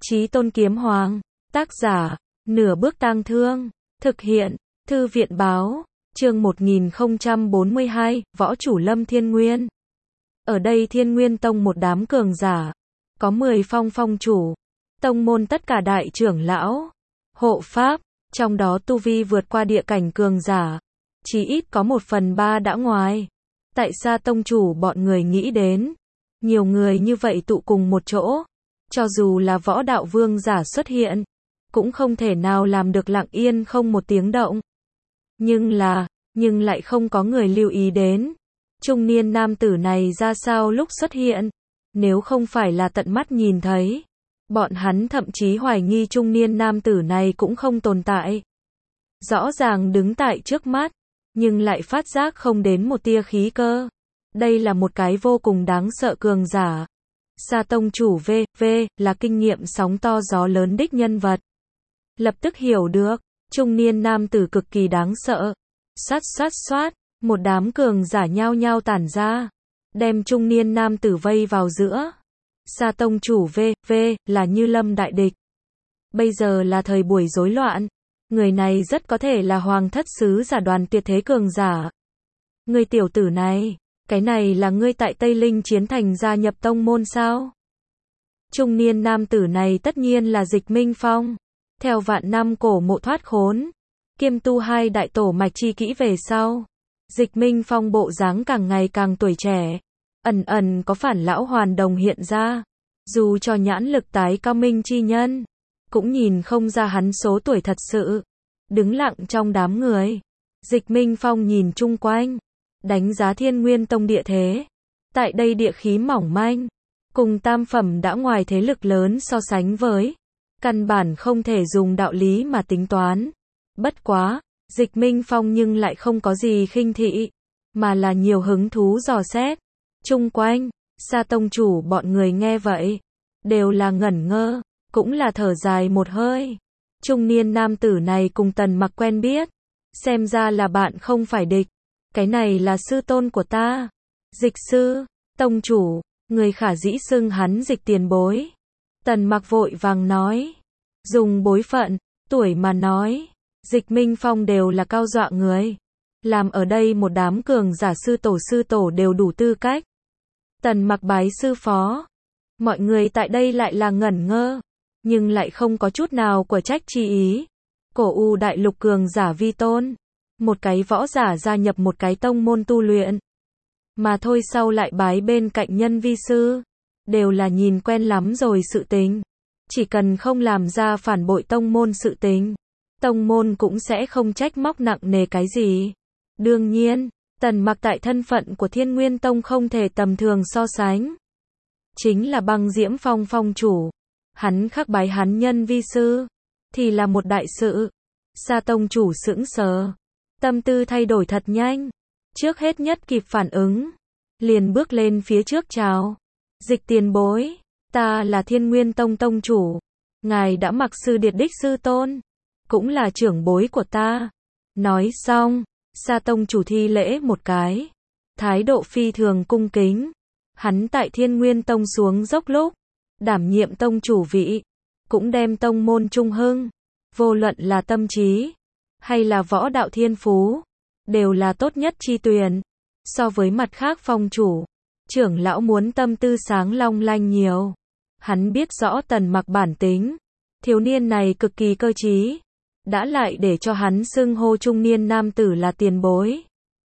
Chí Tôn Kiếm Hoàng. Tác giả, Nửa Bước Tang Thương. Thực hiện, Thư viện Báo. Chương 1042, Võ Chủ Lâm Thiên Nguyên. Ở đây Thiên Nguyên Tông một đám cường giả. Có 10 phong chủ. Tông môn tất cả đại trưởng lão. Hộ pháp. Trong đó tu vi vượt qua địa cảnh cường giả. Chỉ ít có 1/3 đã ngoài. Tại sao tông chủ bọn người nghĩ đến? Nhiều người như vậy tụ cùng một chỗ. Cho dù là võ đạo vương giả xuất hiện. Cũng không thể nào làm được lặng yên không một tiếng động. Nhưng lại không có người lưu ý đến. Trung niên nam tử này ra sao lúc xuất hiện. Nếu không phải là tận mắt nhìn thấy. Bọn hắn thậm chí hoài nghi trung niên nam tử này cũng không tồn tại. Rõ ràng đứng tại trước mắt. Nhưng lại phát giác không đến một tia khí cơ. Đây là một cái vô cùng đáng sợ cường giả. Sa tông chủ V là kinh nghiệm sóng to gió lớn đích nhân vật. Lập tức hiểu được, trung niên nam tử cực kỳ đáng sợ. Xoát, một đám cường giả nhao nhao tản ra, đem trung niên nam tử vây vào giữa. Sa tông chủ V là như lâm đại địch. Bây giờ là thời buổi rối loạn, người này rất có thể là hoàng thất sứ giả đoàn tuyệt thế cường giả. Người tiểu tử này, cái này là ngươi tại Tây Linh Chiến Thành gia nhập tông môn sao? Trung niên nam tử này tất nhiên là Dịch Minh Phong. Theo vạn năm cổ mộ thoát khốn, kiêm tu 2 đại tổ mạch chi kỹ về sau. Dịch Minh Phong bộ dáng càng ngày càng tuổi trẻ. Ẩn có phản lão hoàn đồng hiện ra. Dù cho nhãn lực tái cao minh chi nhân, cũng nhìn không ra hắn số tuổi thật sự. Đứng lặng trong đám người. Dịch Minh Phong nhìn chung quanh. Đánh giá Thiên Nguyên Tông địa thế. Tại đây địa khí mỏng manh. Cùng tam phẩm đã ngoài thế lực lớn so sánh với. Căn bản không thể dùng đạo lý mà tính toán. Bất quá, Dịch Minh Phong nhưng lại không có gì khinh thị. Mà là nhiều hứng thú dò xét. Chung quanh, Sa tông chủ bọn người nghe vậy. Đều là ngẩn ngơ. Cũng là thở dài một hơi. Trung niên nam tử này cùng Tần Mặc quen biết. Xem ra là bạn không phải địch. Cái này là sư tôn của ta. Dịch sư, tông chủ, người khả dĩ xưng hắn Dịch tiền bối. Tần Mặc vội vàng nói. Dùng bối phận, tuổi mà nói. Dịch Minh Phong đều là cao dọa người. Làm ở đây một đám cường giả sư tổ đều đủ tư cách. Tần Mặc bái sư phó. Mọi người tại đây lại là ngẩn ngơ. Nhưng lại không có chút nào của trách chi ý. Cổ U đại lục cường giả vi tôn. Một cái võ giả gia nhập một cái tông môn tu luyện. Mà thôi sau lại bái bên cạnh nhân vi sư. Đều là nhìn quen lắm rồi sự tình. Chỉ cần không làm ra phản bội tông môn sự tình. Tông môn cũng sẽ không trách móc nặng nề cái gì. Đương nhiên, Tần Mặc tại thân phận của Thiên Nguyên Tông không thể tầm thường so sánh. Chính là Băng Diễm Phong phong chủ. Hắn khắc bái hắn nhân vi sư. Thì là một đại sự. Sa tông chủ sững sờ. Tâm tư thay đổi thật nhanh. Trước hết nhất kịp phản ứng. Liền bước lên phía trước chào. Dịch tiền bối. Ta là Thiên Nguyên Tông tông chủ. Ngài đã mặc sư điệt đích sư tôn. Cũng là trưởng bối của ta. Nói xong. Sa tông chủ thi lễ một cái. Thái độ phi thường cung kính. Hắn tại Thiên Nguyên Tông xuống dốc lúc. Đảm nhiệm tông chủ vị. Cũng đem tông môn trung hưng. Vô luận là tâm trí. Hay là võ đạo thiên phú. Đều là tốt nhất chi tuyển. So với mặt khác phong chủ. Trưởng lão muốn tâm tư sáng long lanh nhiều. Hắn biết rõ Tần Mặc bản tính. Thiếu niên này cực kỳ cơ trí. Đã lại để cho hắn xưng hô trung niên nam tử là tiền bối.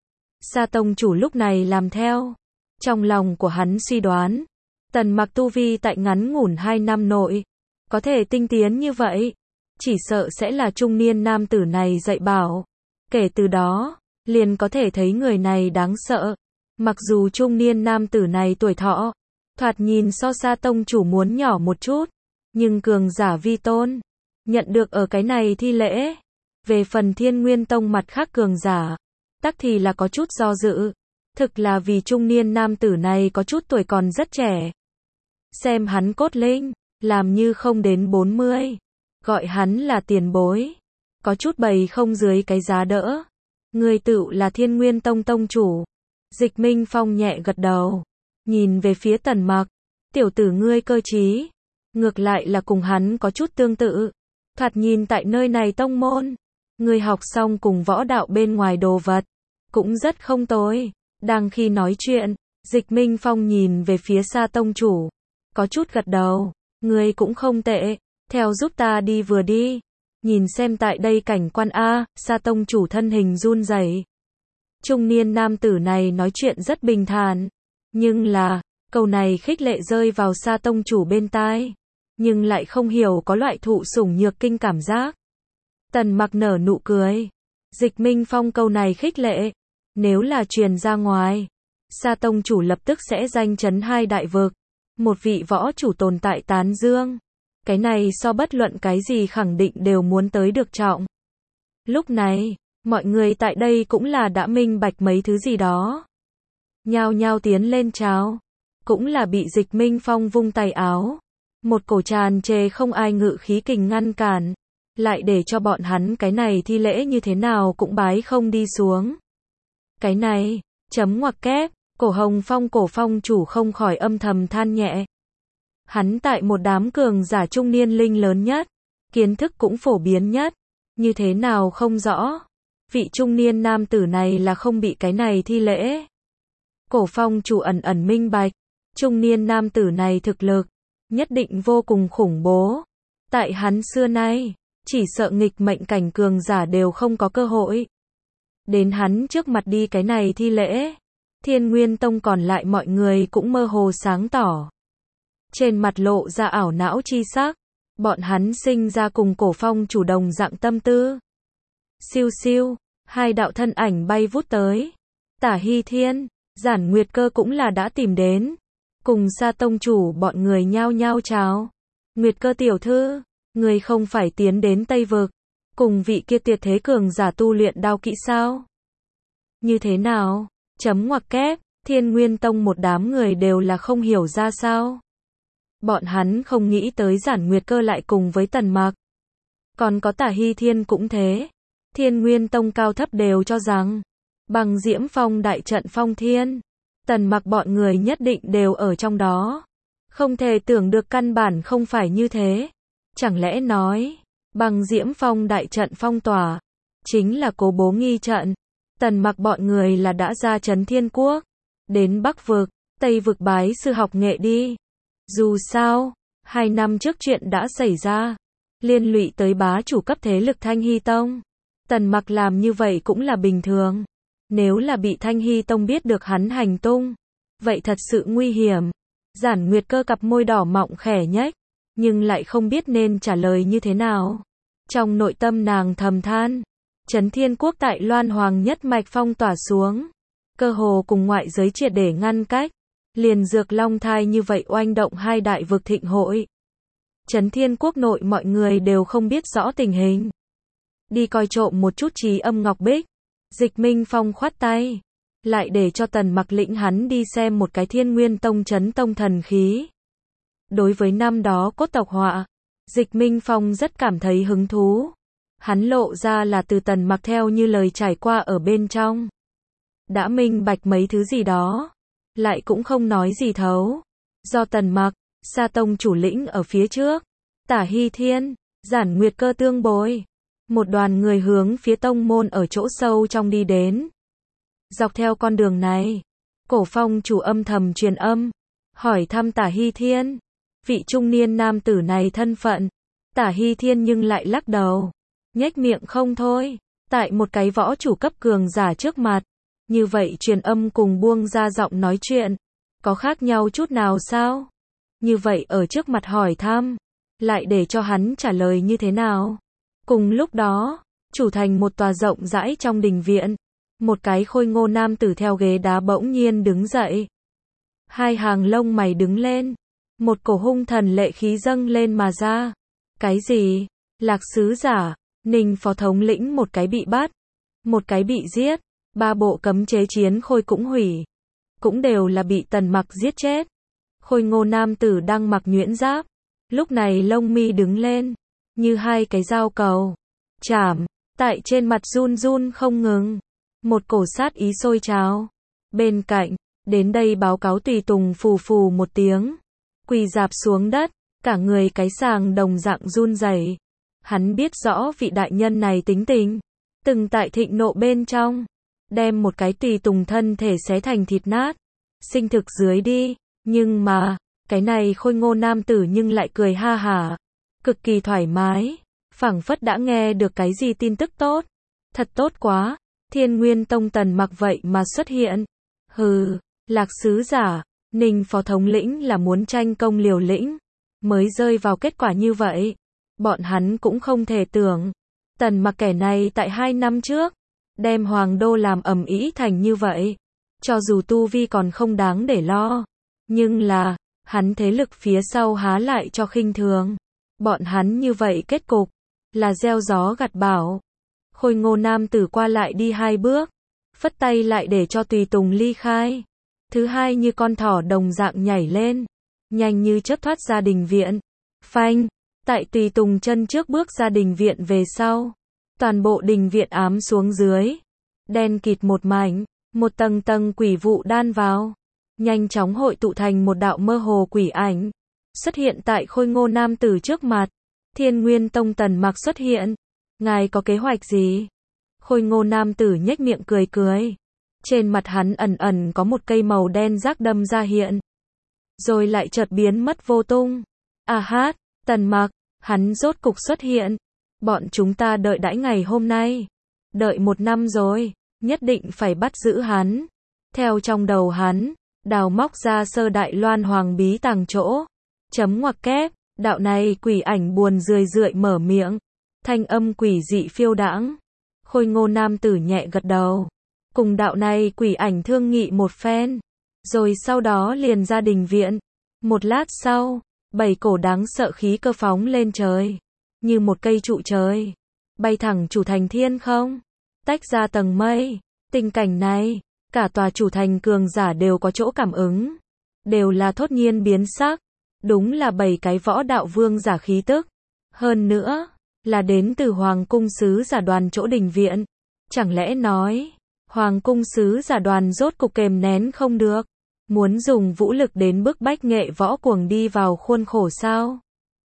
Sa tông chủ lúc này làm theo. Trong lòng của hắn suy đoán. Tần Mặc tu vi tại ngắn ngủn 2 năm nội. Có thể tinh tiến như vậy. Chỉ sợ sẽ là trung niên nam tử này dạy bảo. Kể từ đó, liền có thể thấy người này đáng sợ. Mặc dù trung niên nam tử này tuổi thọ, thoạt nhìn so Sa tông chủ muốn nhỏ một chút. Nhưng cường giả vi tôn. Nhận được ở cái này thi lễ. Về phần Thiên Nguyên Tông mặt khác cường giả. Tắc thì là có chút do dự. Thực là vì trung niên nam tử này có chút tuổi còn rất trẻ. Xem hắn cốt linh. Làm như không đến 40. Gọi hắn là tiền bối. Có chút bày không dưới cái giá đỡ. Người tựu là Thiên Nguyên Tông tông chủ. Dịch Minh Phong nhẹ gật đầu. Nhìn về phía Tần Mặc. Tiểu tử ngươi cơ trí. ngược lại là cùng hắn có chút tương tự. Thoạt nhìn tại nơi này tông môn, người học xong cùng võ đạo bên ngoài đồ vật, cũng rất không tồi. Đang khi nói chuyện, Dịch Minh Phong nhìn về phía Sa tông chủ, có chút gật đầu, người cũng không tệ, theo giúp ta đi vừa đi. Nhìn xem tại đây cảnh quan a, Sa tông chủ thân hình run rẩy. Trung niên nam tử này nói chuyện rất bình thản, nhưng là, câu này khích lệ rơi vào Sa tông chủ bên tai, nhưng lại không hiểu có loại thụ sủng nhược kinh cảm giác. Tần Mặc nở nụ cười. Dịch Minh Phong câu này khích lệ, nếu là truyền ra ngoài, Sa tông chủ lập tức sẽ danh chấn hai đại vực, một vị võ chủ tồn tại tán dương. Cái này so bất luận cái gì khẳng định đều muốn tới được trọng. Lúc này, mọi người tại đây cũng là đã minh bạch mấy thứ gì đó. Nhao nhao tiến lên chào, cũng là bị Dịch Minh Phong vung tay áo. Một cổ tràn trề không ai ngự khí kình ngăn cản, lại để cho bọn hắn cái này thi lễ như thế nào cũng bái không đi xuống. Cái này, chấm ngoặc kép, cổ Hồng Phong cổ phong chủ không khỏi âm thầm than nhẹ. Hắn tại một đám cường giả trung niên linh lớn nhất, kiến thức cũng phổ biến nhất, như thế nào không rõ. Vị trung niên nam tử này là không bị cái này thi lễ. Cổ phong chủ ẩn ẩn minh bạch, trung niên nam tử này thực lực, nhất định vô cùng khủng bố. Tại hắn xưa nay, chỉ sợ nghịch mệnh cảnh cường giả đều không có cơ hội. Đến hắn trước mặt đi cái này thi lễ, Thiên Nguyên Tông còn lại mọi người cũng mơ hồ sáng tỏ. Trên mặt lộ ra ảo não chi sắc, bọn hắn sinh ra cùng cổ phong chủ đồng dạng tâm tư. Siêu siêu, hai đạo thân ảnh bay vút tới. Tả Hy Thiên, Giản Nguyệt Cơ cũng là đã tìm đến. Cùng Sa tông chủ bọn người nhao nhao chào. Nguyệt Cơ tiểu thư, người không phải tiến đến Tây Vực, cùng vị kia tuyệt thế cường giả tu luyện đao kỹ sao? Như thế nào? Chấm ngoặc kép, Thiên Nguyên Tông một đám người đều là không hiểu ra sao. Bọn hắn không nghĩ tới Giản Nguyệt Cơ lại cùng với Tần Mặc. Còn có Tả Hy Thiên cũng thế. Thiên Nguyên Tông cao thấp đều cho rằng, bằng Diễm Phong đại trận phong thiên, Tần Mặc bọn người nhất định đều ở trong đó. Không thể tưởng được căn bản không phải như thế. Chẳng lẽ nói, bằng Diễm Phong đại trận phong tỏa, chính là Cố Bố nghi trận. Tần Mặc bọn người là đã ra Trấn Thiên Quốc, đến Bắc Vực, Tây Vực bái sư học nghệ đi. Dù sao, 2 năm trước chuyện đã xảy ra, liên lụy tới bá chủ cấp thế lực Thanh Hy Tông. Tần Mặc làm như vậy cũng là bình thường. Nếu là bị Thanh Hy Tông biết được hắn hành tung, vậy thật sự nguy hiểm. Giản Nguyệt Cơ cặp môi đỏ mọng khẽ nhếch, nhưng lại không biết nên trả lời như thế nào. Trong nội tâm nàng thầm than, Trấn Thiên Quốc tại Loan Hoàng nhất mạch phong tỏa xuống, cơ hồ cùng ngoại giới triệt để ngăn cách. Liền Dược Long Thai như vậy oanh động hai đại vực thịnh hội. Trấn Thiên Quốc nội mọi người đều không biết rõ tình hình. Đi coi trộm một chút Trì Âm Ngọc Bích. Dịch Minh Phong khoát tay, lại để cho Tần Mặc lĩnh hắn đi xem một cái Thiên Nguyên Tông Chấn Tông thần khí. Đối với năm đó cốt tộc họa, Dịch Minh Phong rất cảm thấy hứng thú. Hắn lộ ra là từ Tần Mặc theo như lời trải qua ở bên trong. Đã minh bạch mấy thứ gì đó, lại cũng không nói gì thấu. Do Tần Mặc, Sa tông chủ lĩnh ở phía trước, Tả Hy Thiên, Giản Nguyệt Cơ tương bối. Một đoàn người hướng phía tông môn ở chỗ sâu trong đi đến. Dọc theo con đường này, cổ phong chủ âm thầm truyền âm, hỏi thăm Tả Hy Thiên. Vị trung niên nam tử này thân phận. Tả Hy Thiên nhưng lại lắc đầu, nhếch miệng không thôi. Tại một cái võ chủ cấp cường giả trước mặt, như vậy truyền âm cùng buông ra giọng nói chuyện, có khác nhau chút nào sao? Như vậy ở trước mặt hỏi thăm, lại để cho hắn trả lời như thế nào? Cùng lúc đó, chủ thành một tòa rộng rãi trong đình viện, một cái khôi ngô nam tử theo ghế đá bỗng nhiên đứng dậy. Hai hàng lông mày đứng lên, một cổ hung thần lệ khí dâng lên mà ra. Cái gì? Lạc sứ giả, Ninh phó thống lĩnh một cái bị bắt, một cái bị giết, 3 bộ cấm chế chiến khôi cũng hủy, cũng đều là bị Tần Mặc giết chết. Khôi ngô nam tử đang mặc nhuyễn giáp, lúc này lông mi đứng lên, như hai cái dao cầu, chảm, tại trên mặt run run không ngừng. Một cổ sát ý sôi trào. Bên cạnh, đến đây báo cáo tùy tùng phù phù một tiếng, quỳ rạp xuống đất, cả người cái sàng đồng dạng run rẩy. Hắn biết rõ vị đại nhân này tính tình, từng tại thịnh nộ bên trong, đem một cái tùy tùng thân thể xé thành thịt nát, sinh thực dưới đi, nhưng mà, cái này khôi ngô nam tử nhưng lại cười ha hả, cực kỳ thoải mái, phảng phất đã nghe được cái gì tin tức tốt, thật tốt quá, Thiên Nguyên Tông Tần Mặc vậy mà xuất hiện, hừ, Lạc sứ giả, Ninh phó thống lĩnh là muốn tranh công liều lĩnh, mới rơi vào kết quả như vậy, bọn hắn cũng không thể tưởng, Tần Mặc kẻ này tại 2 năm trước, đem Hoàng Đô làm ầm ĩ thành như vậy, cho dù tu vi còn không đáng để lo, nhưng là, hắn thế lực phía sau há lại cho khinh thường, bọn hắn như vậy kết cục, là gieo gió gặt bão. Khôi ngô nam tử qua lại đi 2 bước, phất tay lại để cho tùy tùng ly khai. Thứ hai như con thỏ đồng dạng nhảy lên, nhanh như chớp thoát ra đình viện. Phanh, tại tùy tùng chân trước bước ra đình viện về sau, toàn bộ đình viện ám xuống dưới, đen kịt một mảnh, một tầng tầng quỷ vụ đan vào, nhanh chóng hội tụ thành một đạo mơ hồ quỷ ảnh, xuất hiện tại khôi ngô nam tử trước mặt. Thiên Nguyên Tông Tần Mặc xuất hiện, ngài có kế hoạch gì? Khôi ngô nam tử nhếch miệng cười cười, trên mặt hắn ẩn ẩn có một cây màu đen rác đâm ra hiện, rồi lại chợt biến mất vô tung. À hát, Tần Mặc, hắn rốt cục xuất hiện, bọn chúng ta đợi đãi ngày hôm nay, đợi 1 năm rồi, nhất định phải bắt giữ hắn. Theo trong đầu hắn, đào móc ra sơ đại loan hoàng bí tàng chỗ, chấm ngoặc kép, đạo này quỷ ảnh buồn rười rượi mở miệng, thanh âm quỷ dị phiêu đãng. Khôi ngô nam tử nhẹ gật đầu, cùng đạo này quỷ ảnh thương nghị một phen, rồi sau đó liền ra đình viện. Một lát sau, 7 cổ đáng sợ khí cơ phóng lên trời, như một cây trụ trời, bay thẳng chủ thành thiên không, tách ra tầng mây. Tình cảnh này, cả tòa chủ thành cường giả đều có chỗ cảm ứng, đều là thốt nhiên biến sắc, đúng là 7 cái võ đạo vương giả khí tức, hơn nữa, là đến từ Hoàng cung sứ giả đoàn chỗ đình viện, chẳng lẽ nói, Hoàng cung sứ giả đoàn rốt cục kềm nén không được, muốn dùng vũ lực đến bức bách nghệ võ cuồng đi vào khuôn khổ sao?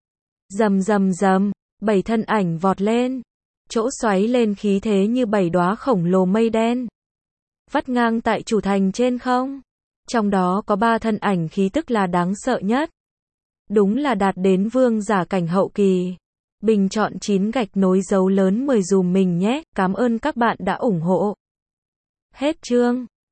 Rầm rầm rầm, 7 thân ảnh vọt lên, chỗ xoáy lên khí thế như 7 đóa khổng lồ mây đen, vắt ngang tại chủ thành trên không. Trong đó có 3 thân ảnh khí tức là đáng sợ nhất, đúng là đạt đến vương giả cảnh hậu kỳ. Bình chọn 9 gạch nối dấu lớn 10 dùm mình nhé, cảm ơn các bạn đã ủng hộ. Hết chương.